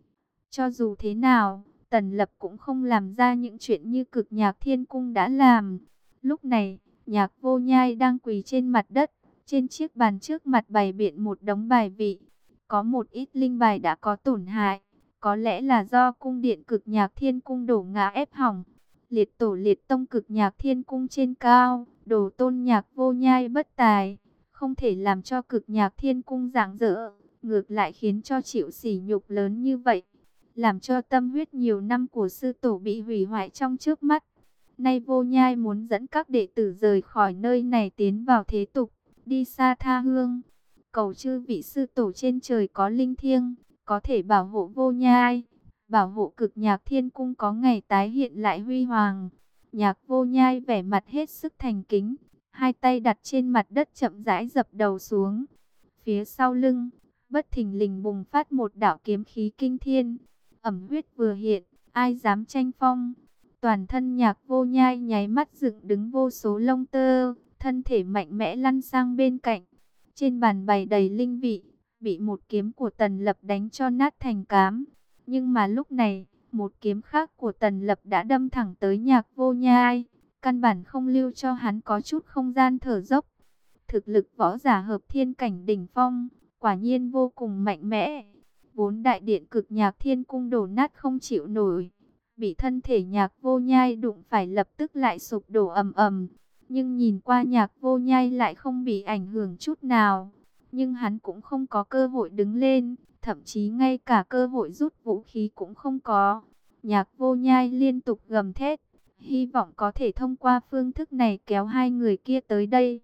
Speaker 1: Cho dù thế nào, Tần Lập cũng không làm ra những chuyện như Cực Nhạc Thiên Cung đã làm. Lúc này, Nhạc Vô Nhai đang quỳ trên mặt đất, trên chiếc bàn trước mặt bày biện một đống bài vị. Có một ít linh bài đã có tổn hại, có lẽ là do cung điện Cực Nhạc Thiên Cung đổ ngã ép hỏng. Liệt tổ liệt tông Cực Nhạc Thiên Cung trên cao, đồ tôn Nhạc Vô Nhai bất tài, không thể làm cho Cực Nhạc Thiên Cung rạng rỡ, ngược lại khiến cho chịu sỉ nhục lớn như vậy, làm cho tâm huyết nhiều năm của sư tổ bị hủy hoại trong trước mắt. Nay Vô Nhai muốn dẫn các đệ tử rời khỏi nơi này tiến vào thế tục, đi xa tha hương, cầu chư vị sư tổ trên trời có linh thiêng, có thể bảo hộ Vô Nhai, bảo hộ Cực Nhạc Thiên Cung có ngày tái hiện lại huy hoàng. Nhạc Vô Nhai vẻ mặt hết sức thành kính, hai tay đặt trên mặt đất chậm rãi dập đầu xuống. Phía sau lưng, bất thình lình bùng phát một đạo kiếm khí kinh thiên, ẩm huyết vừa hiện, ai dám tranh phong. Toàn thân Nhạc Vô Nhai nháy mắt dựng đứng vô số lông tơ, thân thể mạnh mẽ lăn sang bên cạnh. Trên bàn bày đầy linh vị, bị một kiếm của Tần Lập đánh cho nát thành cám. Nhưng mà lúc này, một kiếm khác của Tần Lập đã đâm thẳng tới Nhạc Vô Nhai, căn bản không lưu cho hắn có chút không gian thở dốc. Thực lực võ giả hợp thiên cảnh đỉnh phong, quả nhiên vô cùng mạnh mẽ. Vốn đại điện Cực Nhạc Thiên Cung đổ nát không chịu nổi, bị thân thể Nhạc Vô Nhai đụng phải lập tức lại sụp đổ ầm ầm. Nhưng nhìn qua Nhạc Vô Nhai lại không bị ảnh hưởng chút nào. Nhưng hắn cũng không có cơ hội đứng lên, thậm chí ngay cả cơ hội rút vũ khí cũng không có. Nhạc Vô Nhai liên tục gầm thét, hy vọng có thể thông qua phương thức này kéo hai người kia tới đây.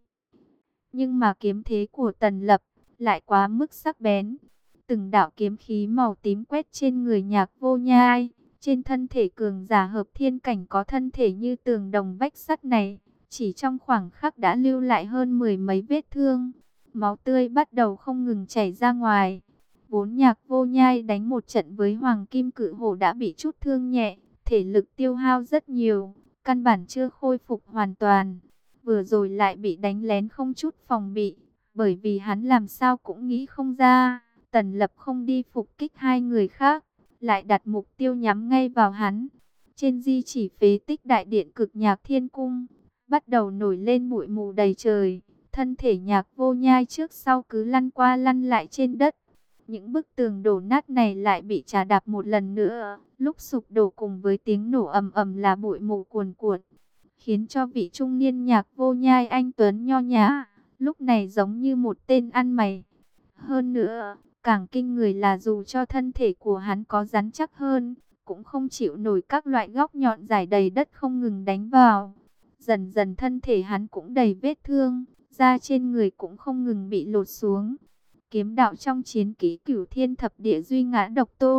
Speaker 1: Nhưng mà kiếm thế của Tần Lập lại quá mức sắc bén. Từng đạo kiếm khí màu tím quét trên người Nhạc Vô Nhai. Trên thân thể cường giả hợp thiên cảnh có thân thể như tường đồng vách sắt này, chỉ trong khoảng khắc đã lưu lại hơn mười mấy vết thương. Máu tươi bắt đầu không ngừng chảy ra ngoài. Vốn Nhạc Vô Nhai đánh một trận với Hoàng Kim Cự Hổ đã bị chút thương nhẹ, thể lực tiêu hao rất nhiều, căn bản chưa khôi phục hoàn toàn. Vừa rồi lại bị đánh lén không chút phòng bị, bởi vì hắn làm sao cũng nghĩ không ra, Tần Lập không đi phục kích hai người khác, lại đặt mục tiêu nhắm ngay vào hắn. Trên di chỉ phế tích đại điện Cực Nhạc Thiên Cung, bắt đầu nổi lên bụi mù đầy trời. Thân thể Nhạc Vô Nhai trước sau cứ lăn qua lăn lại trên đất. Những bức tường đổ nát này lại bị trà đạp một lần nữa. Lúc sụp đổ cùng với tiếng nổ ầm ầm là bụi mù cuồn cuộn, khiến cho vị trung niên Nhạc Vô Nhai anh tuấn nho nhã, lúc này giống như một tên ăn mày. Hơn nữa, càng kinh người là dù cho thân thể của hắn có rắn chắc hơn, cũng không chịu nổi các loại góc nhọn dài đầy đất không ngừng đánh vào. Dần dần thân thể hắn cũng đầy vết thương, da trên người cũng không ngừng bị lột xuống. Kiếm đạo trong chiến ký Cửu Thiên Thập Địa Duy Ngã Độc Tôn,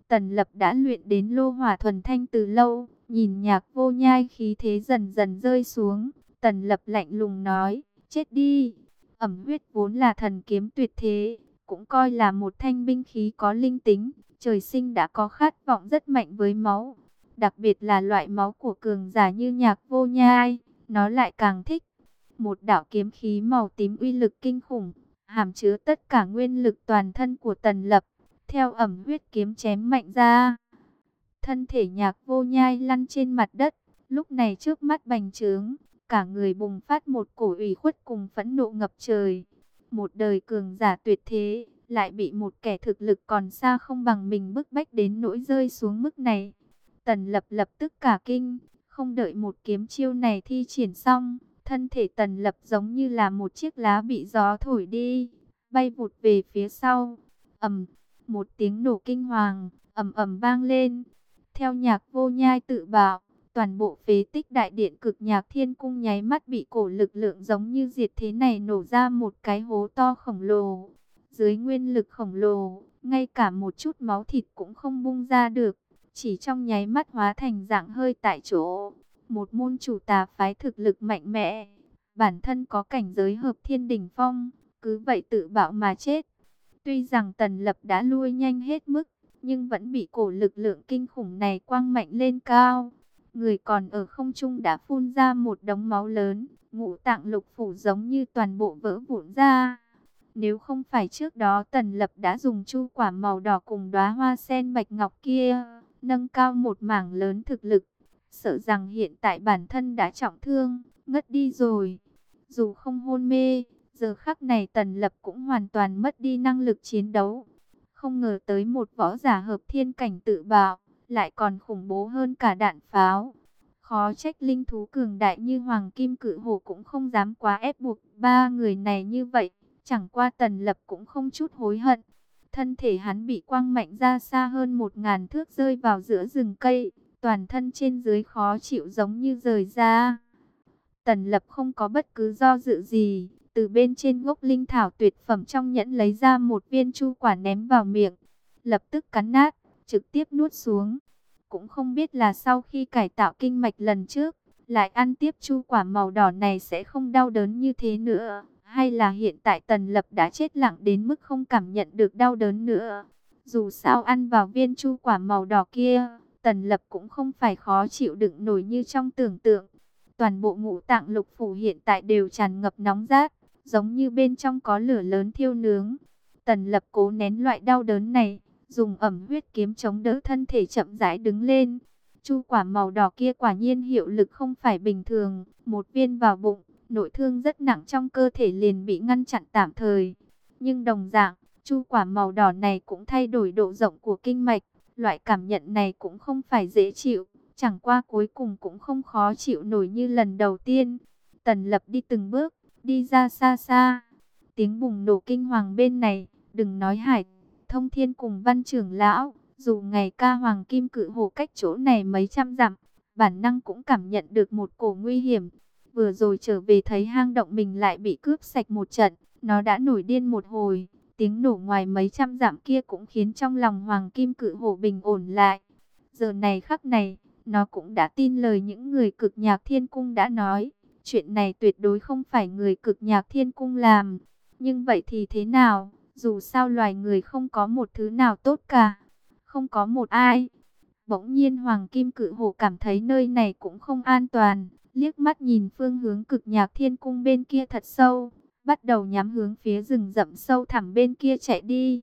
Speaker 1: Tần Lập đã luyện đến lô hỏa thuần thanh từ lâu, nhìn Nhạc Vô Nhai khí thế dần dần rơi xuống, Tần Lập lạnh lùng nói, chết đi. Ẩm huyết vốn là thần kiếm tuyệt thế, cũng coi là một thanh binh khí có linh tính, trời sinh đã có khát vọng rất mạnh với máu. Đặc biệt là loại máu của cường giả như Nhạc Vô Nhai, nó lại càng thích. Một đạo kiếm khí màu tím uy lực kinh khủng, hàm chứa tất cả nguyên lực toàn thân của Tần Lập, theo ẩm huyết kiếm chém mạnh ra. Thân thể Nhạc Vô Nhai lăn trên mặt đất, lúc này trước mắt bành trướng, cả người bùng phát một cổ ủy khuất cùng phẫn nộ ngập trời. Một đời cường giả tuyệt thế, lại bị một kẻ thực lực còn xa không bằng mình bức bách đến nỗi rơi xuống mức này. Tần Lập lập tức cả kinh, không đợi một kiếm chiêu này thi triển xong, thân thể Tần Lập giống như là một chiếc lá bị gió thổi đi, bay vụt về phía sau. Ầm, một tiếng nổ kinh hoàng, ầm ầm vang lên. Theo Nhạc Vô Nhai tự bảo, toàn bộ phế tích đại điện Cực Nhạc Thiên Cung nháy mắt bị cổ lực lượng giống như diệt thế này nổ ra một cái hố to khổng lồ. Dưới nguyên lực khổng lồ, ngay cả một chút máu thịt cũng không bung ra được, chỉ trong nháy mắt hóa thành dạng hơi tại chỗ. Một môn chủ tà phái thực lực mạnh mẽ, bản thân có cảnh giới hợp thiên đỉnh phong, cứ vậy tự bạo mà chết. Tuy rằng Tần Lập đã lui nhanh hết mức, nhưng vẫn bị cổ lực lượng kinh khủng này quăng mạnh lên cao. Người còn ở không trung đã phun ra một đống máu lớn, ngũ tạng lục phủ giống như toàn bộ vỡ vụn ra. Nếu không phải trước đó Tần Lập đã dùng chu quả màu đỏ cùng đóa hoa sen bạch ngọc kia, nâng cao một mảng lớn thực lực, sợ rằng hiện tại bản thân đã trọng thương, ngất đi rồi. Dù không hôn mê, giờ khắc này Tần Lập cũng hoàn toàn mất đi năng lực chiến đấu. Không ngờ tới một võ giả hợp thiên cảnh tự bạo, lại còn khủng bố hơn cả đạn pháo. Khó trách linh thú cường đại như Hoàng Kim Cự Hổ cũng không dám quá ép buộc ba người này như vậy. Chẳng qua Tần Lập cũng không chút hối hận. Thân thể hắn bị quăng mạnh ra xa hơn một ngàn thước rơi vào giữa rừng cây. Toàn thân trên dưới khó chịu giống như rời ra. Tần Lập không có bất cứ do dự gì, từ bên trên gốc linh thảo tuyệt phẩm trong nhẫn lấy ra một viên chu quả ném vào miệng, lập tức cắn nát, trực tiếp nuốt xuống. Cũng không biết là sau khi cải tạo kinh mạch lần trước, lại ăn tiếp chu quả màu đỏ này sẽ không đau đớn như thế nữa, hay là hiện tại Tần Lập đã chết lặng đến mức không cảm nhận được đau đớn nữa. Dù sao ăn vào viên chu quả màu đỏ kia, Tần Lập cũng không phải khó chịu đựng nổi như trong tưởng tượng. Toàn bộ ngũ tạng lục phủ hiện tại đều tràn ngập nóng rát, giống như bên trong có lửa lớn thiêu nướng. Tần Lập cố nén loại đau đớn này, dùng ẩm huyết kiếm chống đỡ thân thể chậm rãi đứng lên. Chu quả màu đỏ kia quả nhiên hiệu lực không phải bình thường, một viên vào bụng, nội thương rất nặng trong cơ thể liền bị ngăn chặn tạm thời. Nhưng đồng dạng, chu quả màu đỏ này cũng thay đổi độ rộng của kinh mạch, loại cảm nhận này cũng không phải dễ chịu. Chẳng qua cuối cùng cũng không khó chịu nổi như lần đầu tiên. Tần Lập đi từng bước, đi ra xa xa. Tiếng bùng nổ kinh hoàng bên này, đừng nói Hải Thông Thiên cùng Văn trưởng lão, dù ngày ca Hoàng Kim Cự Hổ cách chỗ này mấy trăm dặm, bản năng cũng cảm nhận được một cổ nguy hiểm. Vừa rồi trở về thấy hang động mình lại bị cướp sạch một trận, nó đã nổi điên một hồi. Tiếng nổ ngoài mấy trăm dặm kia cũng khiến trong lòng Hoàng Kim Cự Hổ bình ổn lại. Giờ này khắc này, nó cũng đã tin lời những người Cực Nhạc Thiên Cung đã nói. Chuyện này tuyệt đối không phải người Cực Nhạc Thiên Cung làm. Nhưng vậy thì thế nào? Dù sao loài người không có một thứ nào tốt cả. Không có một ai. Bỗng nhiên Hoàng Kim Cự Hổ cảm thấy nơi này cũng không an toàn. Liếc mắt nhìn phương hướng Cực Nhạc Thiên Cung bên kia thật sâu. Bắt đầu nhắm hướng phía rừng rậm sâu thẳm bên kia chạy đi.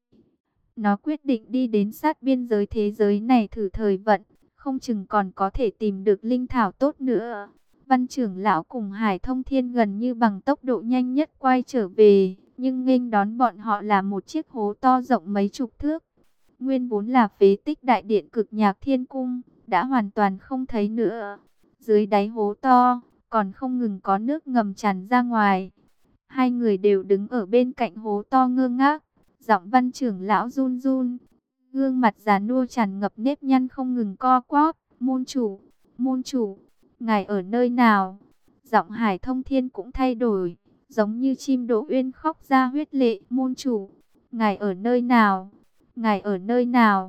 Speaker 1: Nó quyết định đi đến sát biên giới thế giới này thử thời vận. Không chừng còn có thể tìm được linh thảo tốt nữa. Văn trưởng lão cùng Hải Thông Thiên gần như bằng tốc độ nhanh nhất quay trở về. Nhưng nghênh đón bọn họ là một chiếc hố to rộng mấy chục thước. Nguyên vốn là phế tích đại điện Cực Nhạc Thiên Cung, đã hoàn toàn không thấy nữa. Dưới đáy hố to, còn không ngừng có nước ngầm tràn ra ngoài. Hai người đều đứng ở bên cạnh hố to ngơ ngác. Giọng Văn trưởng lão run run. Gương mặt già nua tràn ngập nếp nhăn không ngừng co quắp. Môn chủ, môn chủ, ngài ở nơi nào? Giọng Hải Thông Thiên cũng thay đổi, giống như chim Đỗ Uyên khóc ra huyết lệ. Môn chủ, ngài ở nơi nào? Ngài ở nơi nào?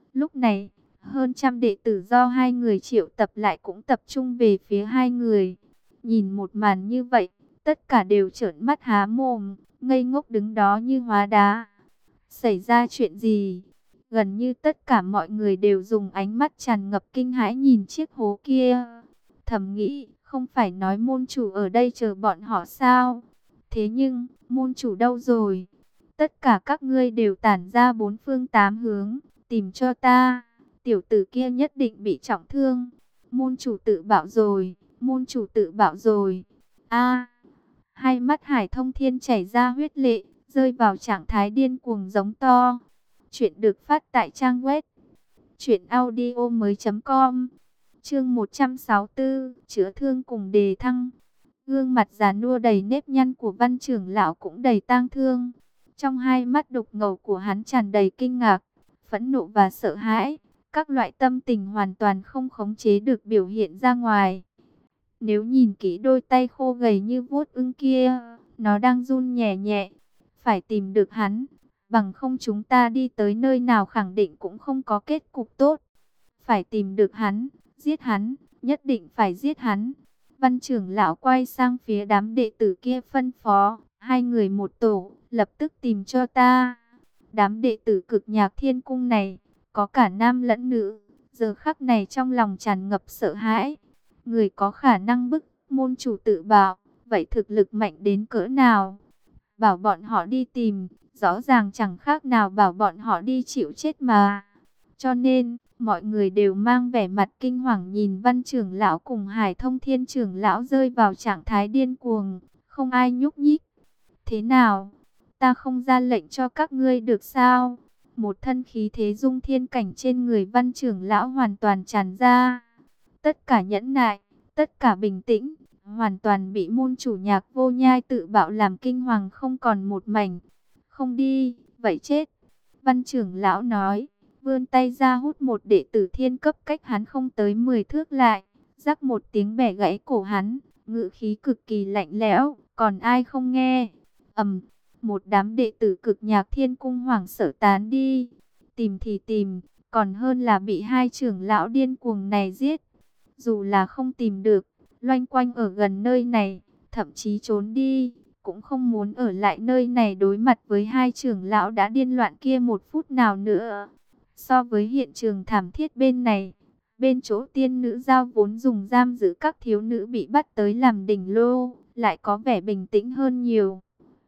Speaker 1: Lúc này, hơn trăm đệ tử do hai người triệu tập lại cũng tập trung về phía hai người. Nhìn một màn như vậy, tất cả đều trợn mắt há mồm, ngây ngốc đứng đó như hóa đá. Xảy ra chuyện gì? Gần như tất cả mọi người đều dùng ánh mắt tràn ngập kinh hãi nhìn chiếc hố kia. Thầm nghĩ, không phải nói môn chủ ở đây chờ bọn họ sao? Thế nhưng, môn chủ đâu rồi? Tất cả các ngươi đều tản ra bốn phương tám hướng, tìm cho ta. Tiểu tử kia nhất định bị trọng thương. Môn chủ tự bạo rồi, môn chủ tự bạo rồi. A, hai mắt Hải Thông Thiên chảy ra huyết lệ, rơi vào trạng thái điên cuồng giống to. Chuyện được phát tại trang web truyện audio mới.com. Chương một trăm sáu mươi tư, chữa thương cùng đề thăng. Gương mặt già nua đầy nếp nhăn của Văn trưởng lão cũng đầy tang thương. Trong hai mắt đục ngầu của hắn tràn đầy kinh ngạc, phẫn nộ và sợ hãi. Các loại tâm tình hoàn toàn không khống chế được biểu hiện ra ngoài. Nếu nhìn kỹ đôi tay khô gầy như vuốt ưng kia, nó đang run nhẹ nhẹ. Phải tìm được hắn, bằng không chúng ta đi tới nơi nào khẳng định cũng không có kết cục tốt. Phải tìm được hắn, giết hắn, nhất định phải giết hắn. Văn trưởng lão quay sang phía đám đệ tử kia phân phó, hai người một tổ, lập tức tìm cho ta. Đám đệ tử Cực Nhạc Thiên Cung này, có cả nam lẫn nữ, giờ khắc này trong lòng tràn ngập sợ hãi. Người có khả năng bức môn chủ tự bạo, vậy thực lực mạnh đến cỡ nào? Bảo bọn họ đi tìm, rõ ràng chẳng khác nào bảo bọn họ đi chịu chết mà. Cho nên, mọi người đều mang vẻ mặt kinh hoàng nhìn Văn trưởng lão cùng Hải Thông Thiên trưởng lão rơi vào trạng thái điên cuồng, không ai nhúc nhích. Thế nào? Ta không ra lệnh cho các ngươi được sao? Một thân khí thế dung thiên cảnh trên người Văn trưởng lão hoàn toàn tràn ra. Tất cả nhẫn nại, tất cả bình tĩnh, hoàn toàn bị môn chủ Nhạc Vô Nhai tự bạo làm kinh hoàng không còn một mảnh. Không đi, vậy chết. Văn trưởng lão nói, vươn tay ra hút một đệ tử thiên cấp cách hắn không tới mười thước lại, rắc một tiếng bẻ gãy cổ hắn, ngữ khí cực kỳ lạnh lẽo, còn ai không nghe. Ầm, một đám đệ tử Cực Nhạc Thiên Cung hoảng sợ tán đi. Tìm thì tìm, còn hơn là bị hai trưởng lão điên cuồng này giết. Dù là không tìm được, loanh quanh ở gần nơi này, thậm chí trốn đi, cũng không muốn ở lại nơi này đối mặt với hai trưởng lão đã điên loạn kia một phút nào nữa. So với hiện trường thảm thiết bên này, bên chỗ tiên nữ giao vốn dùng giam giữ các thiếu nữ bị bắt tới làm đỉnh lô, lại có vẻ bình tĩnh hơn nhiều.